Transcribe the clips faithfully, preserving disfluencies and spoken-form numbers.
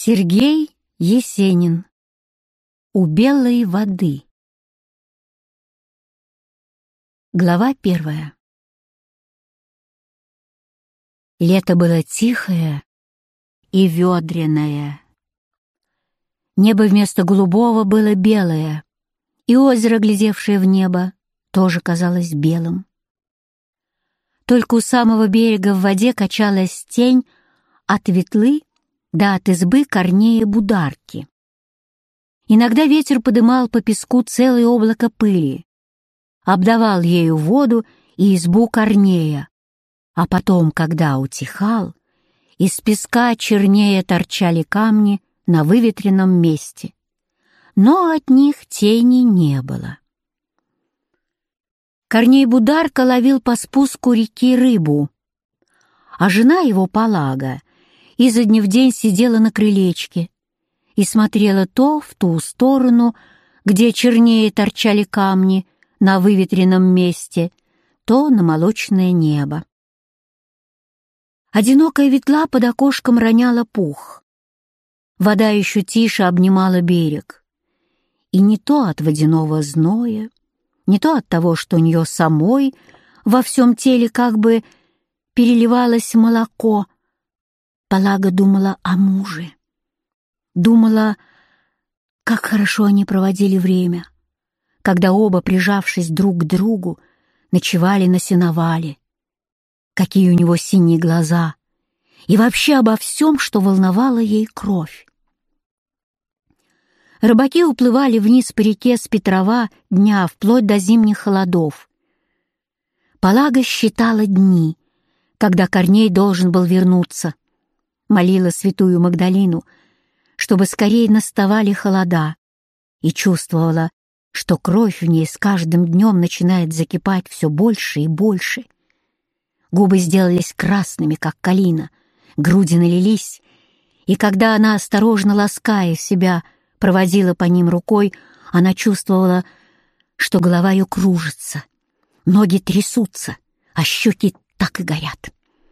Сергей Есенин. У белой воды. Глава первая. Лето было тихое и ведреное. Небо вместо голубого было белое, и озеро, глядевшее в небо, тоже казалось белым. Только у самого берега в воде качалась тень от ветлы да от избы Корнея Бударки. Иногда ветер подымал по песку целое облако пыли, обдавал ею воду и избу Корнея, а потом, когда утихал, из песка чернее торчали камни на выветренном месте, но от них тени не было. Корней Бударка ловил по спуску реки рыбу, а жена его, Палага, изо дня в день сидела на крылечке и смотрела то в ту сторону, где чернее торчали камни на выветренном месте, то на молочное небо. Одинокая ветла под окошком роняла пух. Вода еще тише обнимала берег. И не то от водяного зноя, не то от того, что у нее самой во всем теле как бы переливалось молоко. Палага думала о муже. Думала, как хорошо они проводили время, когда оба, прижавшись друг к другу, ночевали на сеновале. Какие у него синие глаза! И вообще обо всем, что волновало ей кровь. Рыбаки уплывали вниз по реке с Петрова дня вплоть до зимних холодов. Палага считала дни, когда Корней должен был вернуться. Молила святую Магдалину, чтобы скорее наставали холода, и чувствовала, что кровь в ней с каждым днем начинает закипать все больше и больше. Губы сделались красными, как калина, груди налились, и когда она, осторожно лаская себя, проводила по ним рукой, она чувствовала, что голова ее кружится, ноги трясутся, а щеки так и горят.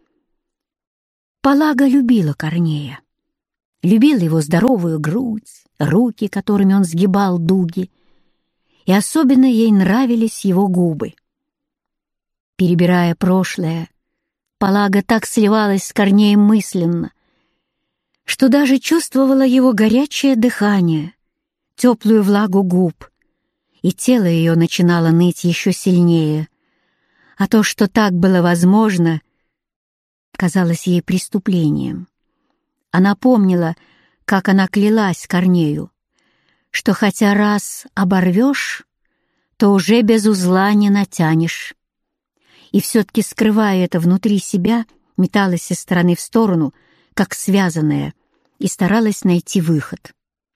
Палага любила Корнея, любила его здоровую грудь, руки, которыми он сгибал дуги, и особенно ей нравились его губы. Перебирая прошлое, Палага так сливалась с Корнеем мысленно, что даже чувствовала его горячее дыхание, теплую влагу губ, и тело ее начинало ныть еще сильнее, а то, что так было возможно, казалось ей преступлением. Она помнила, как она клялась Корнею, что хотя раз оборвешь, то уже без узла не натянешь. И все-таки, скрывая это внутри себя, металась из стороны в сторону, как связанная, и старалась найти выход.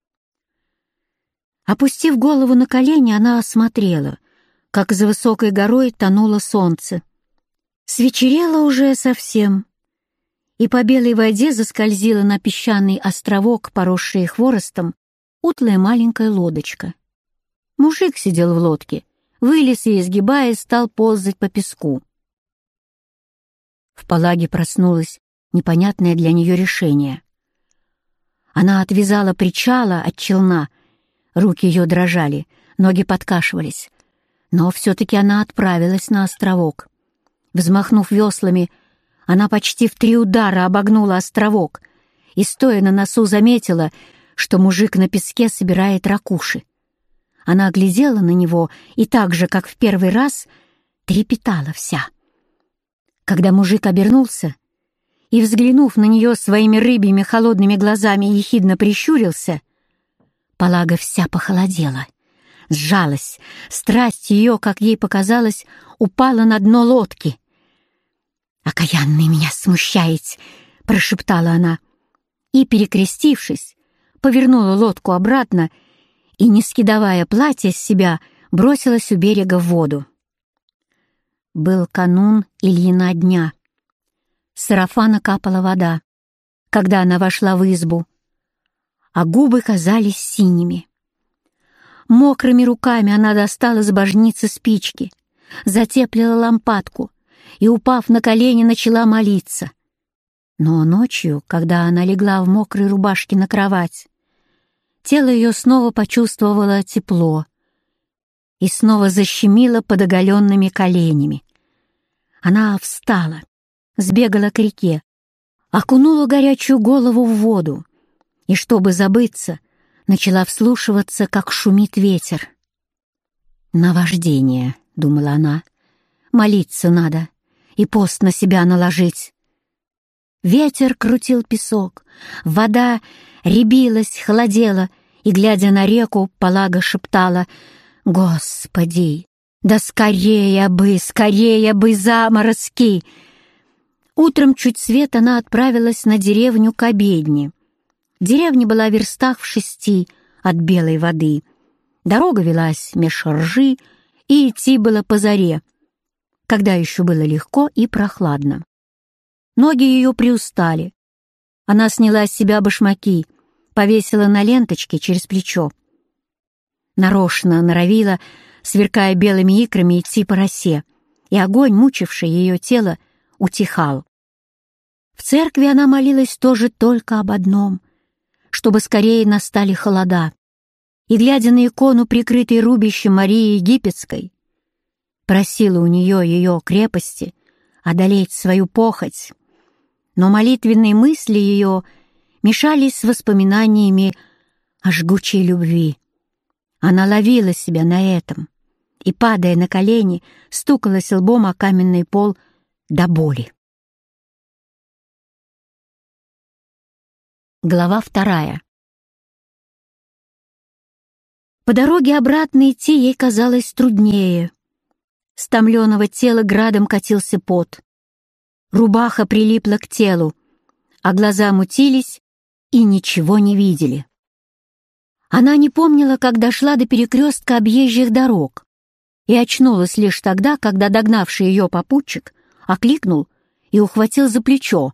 Опустив голову на колени, она осмотрела, как за высокой горой тонуло солнце. Свечерело уже совсем, и по белой воде заскользила на песчаный островок, поросший хворостом, утлая маленькая лодочка. Мужик сидел в лодке, вылез и, изгибаясь, стал ползать по песку. В Палаге проснулось непонятное для нее решение. Она отвязала причала от челна, руки ее дрожали, ноги подкашивались, но все-таки она отправилась на островок. Взмахнув веслами, она почти в три удара обогнула островок и, стоя на носу, заметила, что мужик на песке собирает ракуши. Она глядела на него и так же, как в первый раз, трепетала вся. Когда мужик обернулся и, взглянув на нее своими рыбьими холодными глазами, ехидно прищурился, Палага вся похолодела, сжалась, страсть ее, как ей показалось, упала на дно лодки. «Окаянный меня смущаете!» — прошептала она, и, перекрестившись, повернула лодку обратно и, не скидывая платье с себя, бросилась у берега в воду. Был канун Ильина дня. С сарафана капала вода, когда она вошла в избу, а губы казались синими. Мокрыми руками она достала с божницы спички, затеплила лампадку и, упав на колени, начала молиться. Но ночью, когда она легла в мокрой рубашке на кровать, тело ее снова почувствовало тепло и снова защемило под оголенными коленями. Она встала, сбегала к реке, окунула горячую голову в воду и, чтобы забыться, начала вслушиваться, как шумит ветер. «Наваждение», — думала она, — «молиться надо и пост на себя наложить». Ветер крутил песок, вода рябилась, холодела, и, глядя на реку, Палага шептала: «Господи, да скорее бы, скорее бы заморозки!» Утром чуть свет она отправилась на деревню к обедне. Деревня была в верстах в шести от Белой воды. Дорога велась меж ржи, и идти было по заре, когда еще было легко и прохладно. Ноги ее приустали. Она сняла с себя башмаки, повесила на ленточке через плечо. Нарочно норовила, сверкая белыми икрами, идти по росе, и огонь, мучивший ее тело, утихал. В церкви она молилась тоже только об одном — чтобы скорее настали холода, и, глядя на икону, прикрытой рубищем Марии Египетской, просила у нее ее крепости одолеть свою похоть. Но молитвенные мысли ее мешались с воспоминаниями о жгучей любви. Она ловила себя на этом и, падая на колени, стукалась лбом о каменный пол до боли. Глава вторая. По дороге обратно идти ей казалось труднее. С томленого тела градом катился пот. Рубаха прилипла к телу, а глаза мутились и ничего не видели. Она не помнила, как дошла до перекрестка объезжих дорог, и очнулась лишь тогда, когда догнавший ее попутчик окликнул и ухватил за плечо.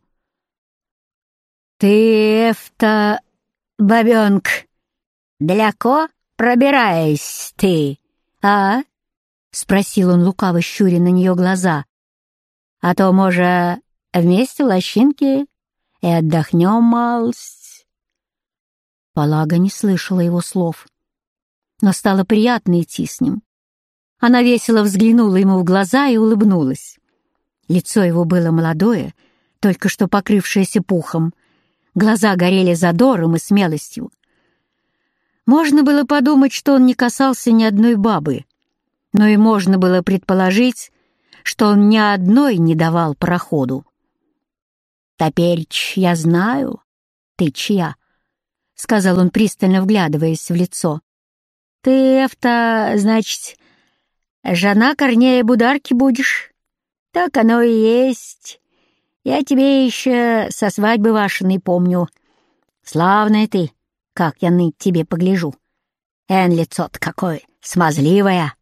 «Ты, эфта, бабенк, далеко пробираешь ты, а?» — спросил он, лукаво щуря на нее глаза. «А то, может, вместе в лощинке и отдохнем малость?» Палага не слышала его слов, но стало приятно идти с ним. Она весело взглянула ему в глаза и улыбнулась. Лицо его было молодое, только что покрывшееся пухом. Глаза горели задором и смелостью. Можно было подумать, что он не касался ни одной бабы, но и можно было предположить, что он ни одной не давал проходу. «Топеречь я знаю, ты чья», — сказал он, пристально вглядываясь в лицо. «Ты, эфта, значит, жена Корнея Бударки будешь? Так оно и есть. Я тебе еще со свадьбы вашей помню. Славная ты, как я ныть тебе погляжу. Эн, лицо-то какое смазливое».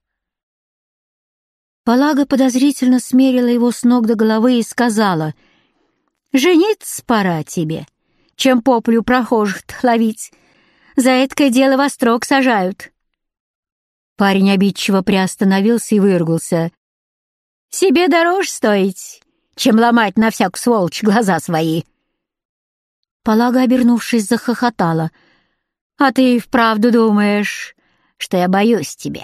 Палага подозрительно смерила его с ног до головы и сказала: «Жениться пора тебе, чем поплю прохожих ловить. За эткое дело во строк сажают». Парень обидчиво приостановился и выругался. «Себе дороже стоить, чем ломать на всякую сволочь глаза свои». Палага, обернувшись, захохотала. «А ты и вправду думаешь, что я боюсь тебя?»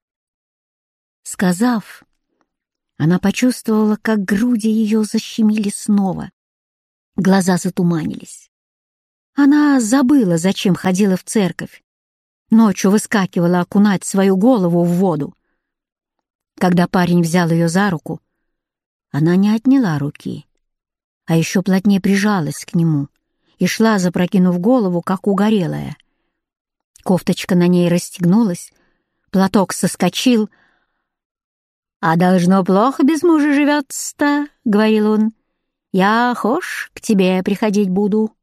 Сказав, она почувствовала, как груди ее защемили снова. Глаза затуманились. Она забыла, зачем ходила в церковь. Ночью выскакивала окунать свою голову в воду. Когда парень взял ее за руку, она не отняла руки, а еще плотнее прижалась к нему и шла, запрокинув голову, как угорелая. Кофточка на ней расстегнулась, платок соскочил. «А должно плохо без мужа живется-то», — говорил он. «Я, хошь, к тебе приходить буду».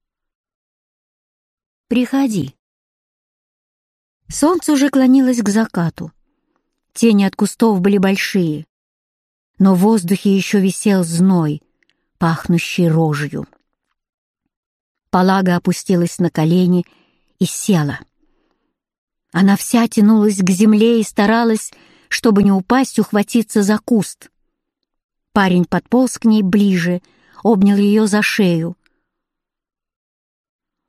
«Приходи». Солнце уже клонилось к закату. Тени от кустов были большие, но в воздухе еще висел зной, пахнущий рожью. Палага опустилась на колени и села. Она вся тянулась к земле и старалась, чтобы не упасть, ухватиться за куст. Парень подполз к ней ближе, обнял ее за шею.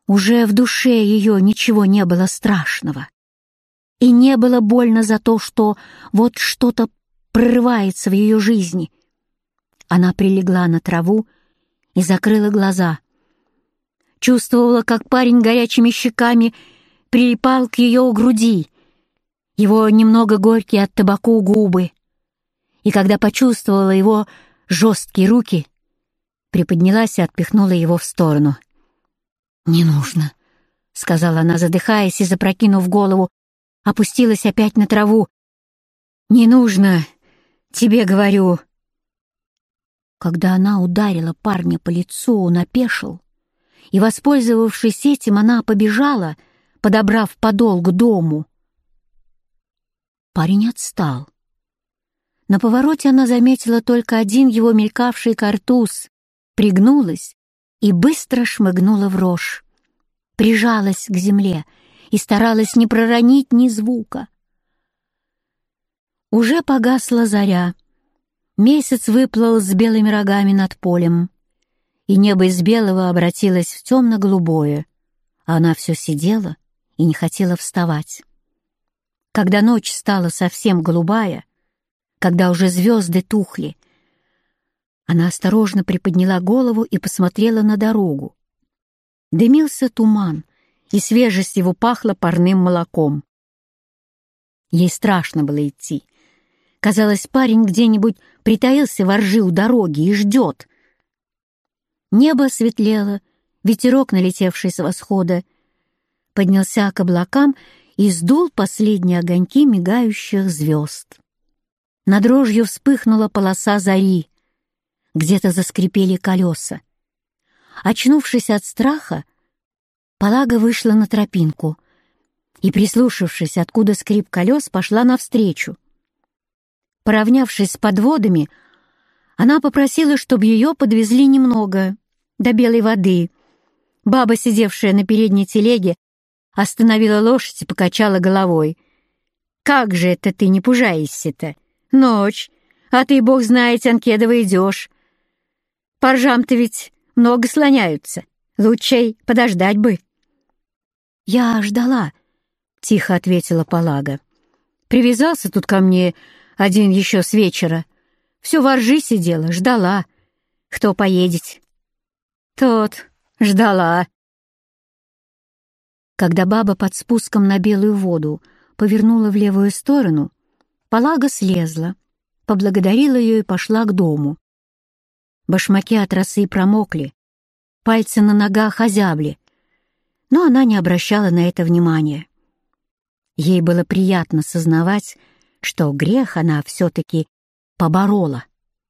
Уже в душе ее ничего не было страшного. И не было больно за то, что вот что-то прорывается в ее жизни. Она прилегла на траву и закрыла глаза. Чувствовала, как парень горячими щеками прилипал к ее груди, его немного горькие от табаку губы. И когда почувствовала его жесткие руки, приподнялась и отпихнула его в сторону. «Не нужно», — сказала она, задыхаясь и запрокинув голову, опустилась опять на траву. «Не нужно, тебе говорю». Когда она ударила парня по лицу, он опешил, и, воспользовавшись этим, она побежала, подобрав подол к дому. Парень отстал. На повороте она заметила только один его мелькавший картуз, пригнулась и быстро шмыгнула в рожь. Прижалась к земле и старалась не проронить ни звука. Уже погасла заря. Месяц выплыл с белыми рогами над полем, и небо из белого обратилось в темно-голубое, а она все сидела и не хотела вставать. Когда ночь стала совсем голубая, когда уже звезды тухли, она осторожно приподняла голову и посмотрела на дорогу. Дымился туман, и свежесть его пахла парным молоком. Ей страшно было идти. Казалось, парень где-нибудь притаился во ржи у дороги и ждет. Небо светлело, ветерок, налетевший с восхода, поднялся к облакам и сдул последние огоньки мигающих звезд. Над рожью вспыхнула полоса зари, где-то заскрипели колеса. Очнувшись от страха, Полага вышла на тропинку и, прислушавшись, откуда скрип колес, пошла навстречу. Поравнявшись с подводами, она попросила, чтобы ее подвезли немного, до Белой воды. Баба, сидевшая на передней телеге, остановила лошадь и покачала головой. «Как же это ты не пужаешься-то? Ночь, а ты, бог знает, Анкедова, идешь. По ржам-то ведь много слоняются. Лучшей подождать бы». «Я ждала», — тихо ответила Полага. «Привязался тут ко мне один еще с вечера. Все во ржи сидела, ждала. Кто поедет?» «Тот ждала». Когда баба под спуском на белую воду повернула в левую сторону, Полага слезла, поблагодарила ее и пошла к дому. Башмаки от росы промокли, пальцы на ногах озябли, но она не обращала на это внимания. Ей было приятно сознавать, что грех она все-таки поборола.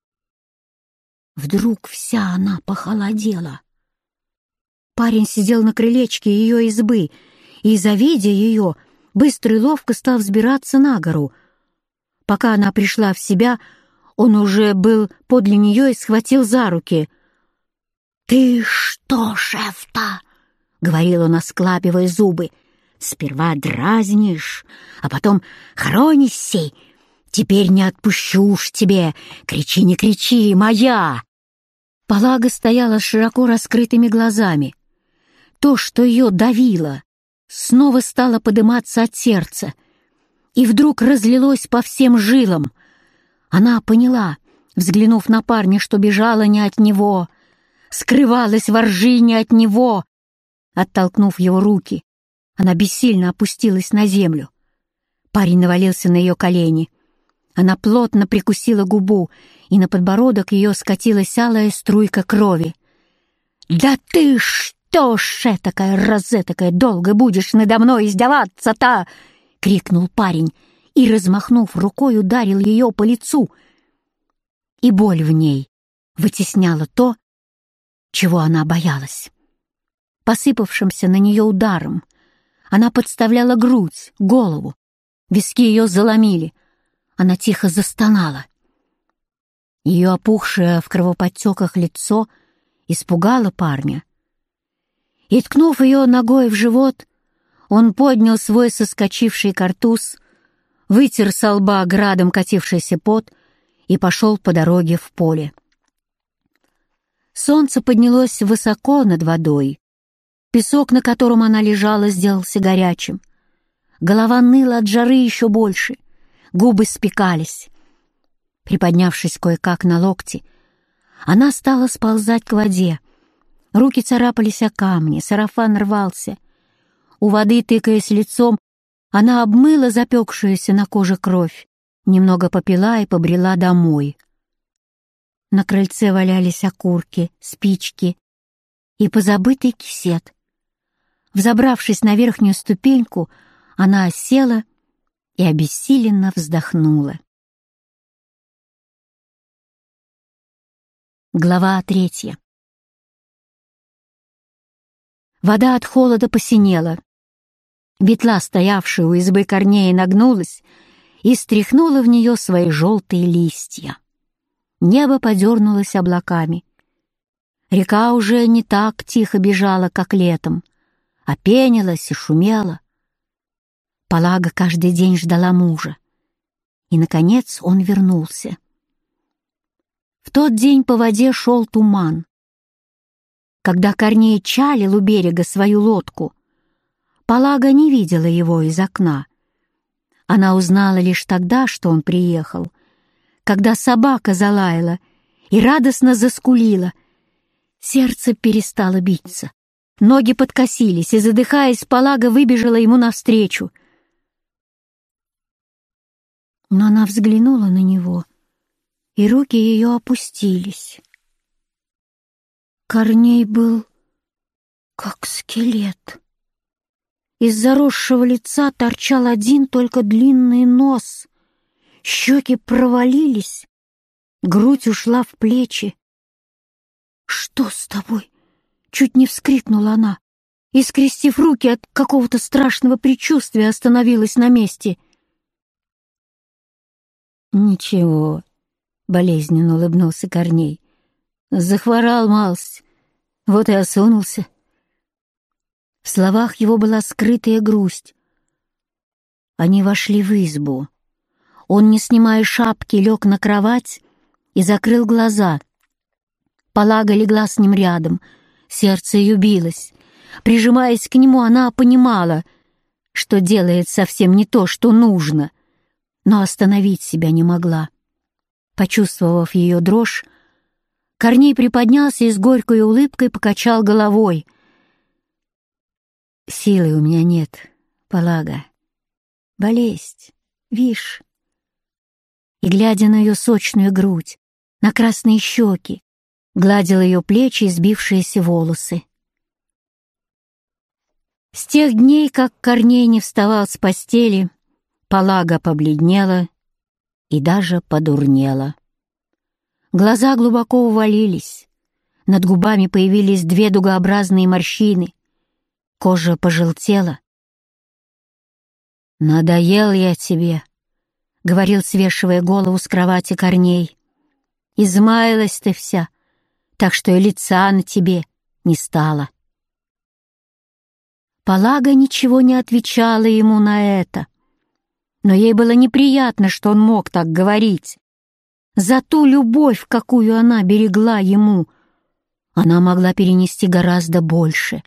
Вдруг вся она похолодела. Парень сидел на крылечке ее избы и, завидя ее, быстро и ловко стал взбираться на гору. Пока она пришла в себя, он уже был подле нее и схватил за руки. «Ты что, шеф-то?» — говорил он, осклабивая зубы. «Сперва дразнишь, а потом хоронишься. Теперь не отпущу уж тебе. Кричи, не кричи, моя!» Полага стояла с широко раскрытыми глазами. То, что ее давило, снова стало подниматься от сердца и вдруг разлилось по всем жилам. Она поняла, взглянув на парня, что бежала не от него, скрывалась во ржи не от него. Оттолкнув его руки, она бессильно опустилась на землю. Парень навалился на ее колени. Она плотно прикусила губу, и на подбородок ее скатилась алая струйка крови. «Да ты что ж, этакая розетакая, долго будешь надо мной издеваться-то!» — крикнул парень и, размахнув рукой, ударил ее по лицу. И боль в ней вытесняла то, чего она боялась. Посыпавшимся на нее ударом она подставляла грудь, голову, виски ее заломили. Она тихо застонала. Ее опухшее в кровоподтеках лицо испугало парня. И, ткнув ее ногой в живот, он поднял свой соскочивший картуз, вытер со лба градом катившийся пот и пошел по дороге в поле. Солнце поднялось высоко над водой, Песок, на котором она лежала, сделался горячим. Голова ныла от жары еще больше, губы спекались. Приподнявшись кое-как на локти, она стала сползать к воде. Руки царапались о камни, сарафан рвался. У воды, тыкаясь лицом, она обмыла запекшуюся на коже кровь, немного попила и побрела домой. На крыльце валялись окурки, спички и позабытый кисет. Взобравшись на верхнюю ступеньку, она осела и обессиленно вздохнула. Глава третья. Вода от холода посинела. Ветла, стоявшая у избы Корнея, нагнулась и стряхнула в нее свои желтые листья. Небо подернулось облаками. Река уже не так тихо бежала, как летом, а пенилась и шумела. Полага каждый день ждала мужа, и, наконец, он вернулся. В тот день по воде шел туман. Когда Корней чалил у берега свою лодку, Полага не видела его из окна. Она узнала лишь тогда, что он приехал, когда собака залаяла и радостно заскулила. Сердце перестало биться, ноги подкосились, и, задыхаясь, Полага выбежала ему навстречу. Но она взглянула на него, и руки ее опустились. Корней был как скелет. Из заросшего лица торчал один только длинный нос. Щеки провалились, грудь ушла в плечи. «Что с тобой?» — чуть не вскрикнула она, и, скрестив руки от какого-то страшного предчувствия, остановилась на месте. «Ничего», — болезненно улыбнулся Корней. «Захворал малость, вот и осунулся». В словах его была скрытая грусть. Они вошли в избу. Он, не снимая шапки, лег на кровать и закрыл глаза. Полага легла с ним рядом, сердце ее билось. Прижимаясь к нему, она понимала, что делает совсем не то, что нужно, но остановить себя не могла. Почувствовав ее дрожь, Корней приподнялся и с горькой улыбкой покачал головой. «Силы у меня нет, Полага. Болезнь, вишь». И, глядя на ее сочную грудь, на красные щеки, гладил ее плечи и сбившиеся волосы. С тех дней, как Корней не вставал с постели, Полага побледнела и даже подурнела. Глаза глубоко увалились, над губами появились две дугообразные морщины, кожа пожелтела. «Надоел я тебе», — говорил, свешивая голову с кровати Корней. «Измаялась ты вся, так что и лица на тебе не стало». Полага ничего не отвечала ему на это, но ей было неприятно, что он мог так говорить. За ту любовь, какую она берегла ему, она могла перенести гораздо больше.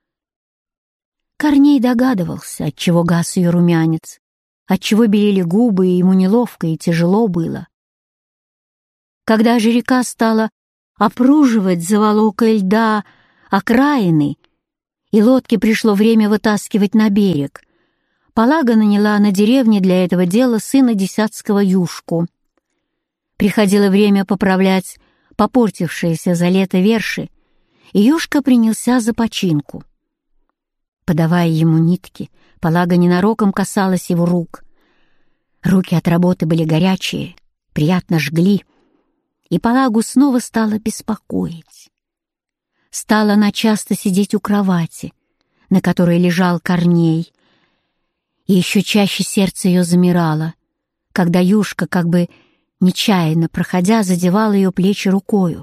Корней догадывался, отчего гас ее румянец, отчего белели губы, и ему неловко и тяжело было. Когда же река стала опруживать заволокой льда окраины, и лодке пришло время вытаскивать на берег, Полага наняла на деревне для этого дела сына Десятского Юшку. Приходило время поправлять попортившиеся за лето верши, и Юшка принялся за починку. Подавая ему нитки, Полага ненароком касалась его рук. Руки от работы были горячие, приятно жгли, и Полагу снова стало беспокоить. Стала она часто сидеть у кровати, на которой лежал Корней, и еще чаще сердце ее замирало, когда Юшка, как бы нечаянно проходя, задевал ее плечи рукою.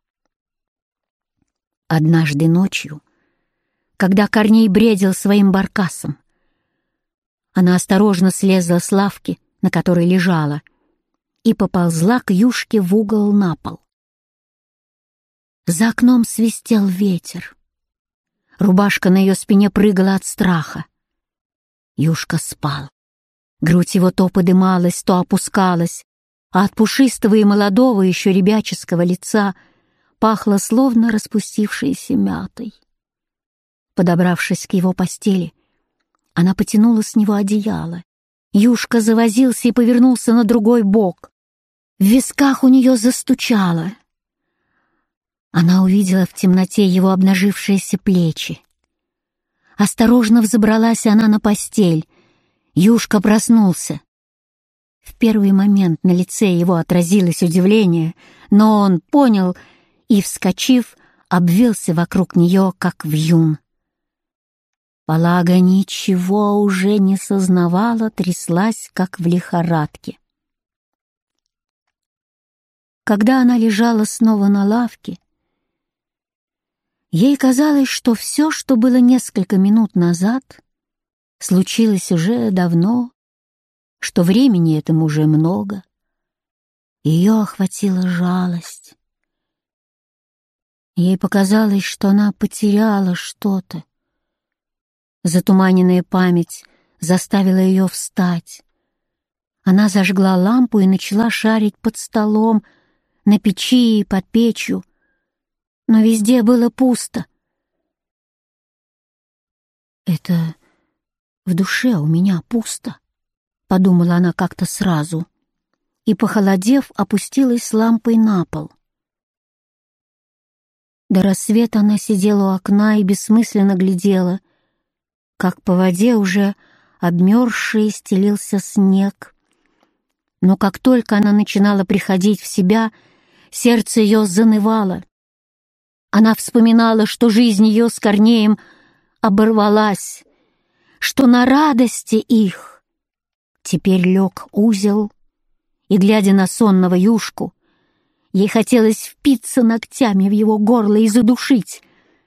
Однажды ночью, когда Корней бредил своим баркасом, она осторожно слезла с лавки, на которой лежала, и поползла к Юшке в угол на пол. За окном свистел ветер. Рубашка на ее спине прыгала от страха. Юшка спал. Грудь его то подымалась, то опускалась, а от пушистого и молодого, еще ребяческого лица пахло словно распустившейся мятой. Подобравшись к его постели, она потянула с него одеяло. Юшка завозился и повернулся на другой бок. В висках у нее застучало. Она увидела в темноте его обнажившиеся плечи. Осторожно взобралась она на постель. Юшка проснулся. В первый момент на лице его отразилось удивление, но он понял и, вскочив, обвился вокруг нее, как вьюн. Полага ничего уже не сознавала, тряслась, как в лихорадке. Когда она лежала снова на лавке, ей казалось, что все, что было несколько минут назад, случилось уже давно, что времени этому уже много. Ее охватила жалость. Ей показалось, что она потеряла что-то. Затуманенная память заставила ее встать. Она зажгла лампу и начала шарить под столом, на печи и под печью, но везде было пусто. «Это в душе у меня пусто», — подумала она как-то сразу, и, похолодев, опустилась с лампой на пол. До рассвета она сидела у окна и бессмысленно глядела, как по воде уже обмерзший стелился снег. Но как только она начинала приходить в себя, сердце ее занывало. Она вспоминала, что жизнь ее с Корнеем оборвалась, что на радости их теперь лег узел, и, глядя на сонного Юшку, ей хотелось впиться ногтями в его горло и задушить.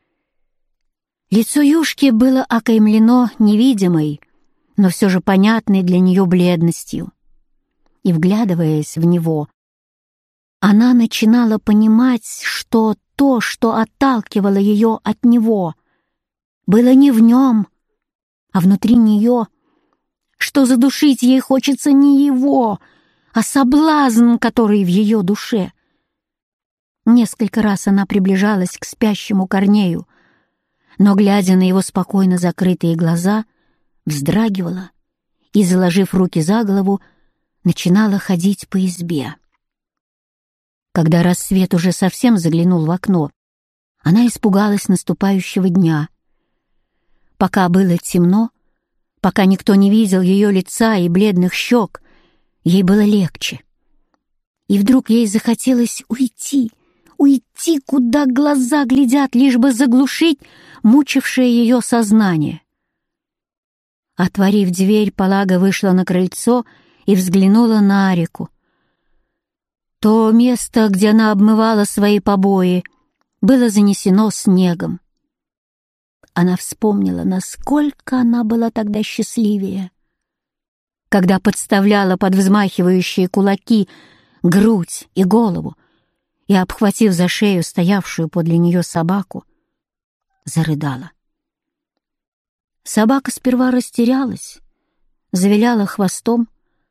Лицо Юшки было окаймлено невидимой, но все же понятной для нее бледностью. И, вглядываясь в него, она начинала понимать, что то, что отталкивало ее от него, было не в нем, а внутри нее, что задушить ей хочется не его, а соблазн, который в ее душе. Несколько раз она приближалась к спящему Корнею, но, глядя на его спокойно закрытые глаза, вздрагивала и, заложив руки за голову, начинала ходить по избе. Когда рассвет уже совсем заглянул в окно, она испугалась наступающего дня. Пока было темно, пока никто не видел ее лица и бледных щек, ей было легче. И вдруг ей захотелось уйти, уйти, куда глаза глядят, лишь бы заглушить мучившее ее сознание. Отворив дверь, Полага вышла на крыльцо и взглянула на реку. То место, где она обмывала свои побои, было занесено снегом. Она вспомнила, насколько она была тогда счастливее, когда подставляла под взмахивающие кулаки грудь и голову и, обхватив за шею стоявшую подле нее собаку, зарыдала. Собака сперва растерялась, завиляла хвостом,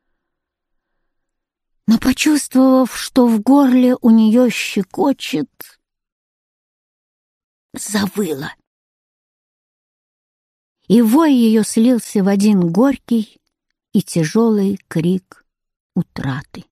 но, почувствовав, что в горле у нее щекочет, завыла. И вой ее слился в один горький и тяжелый крик утраты.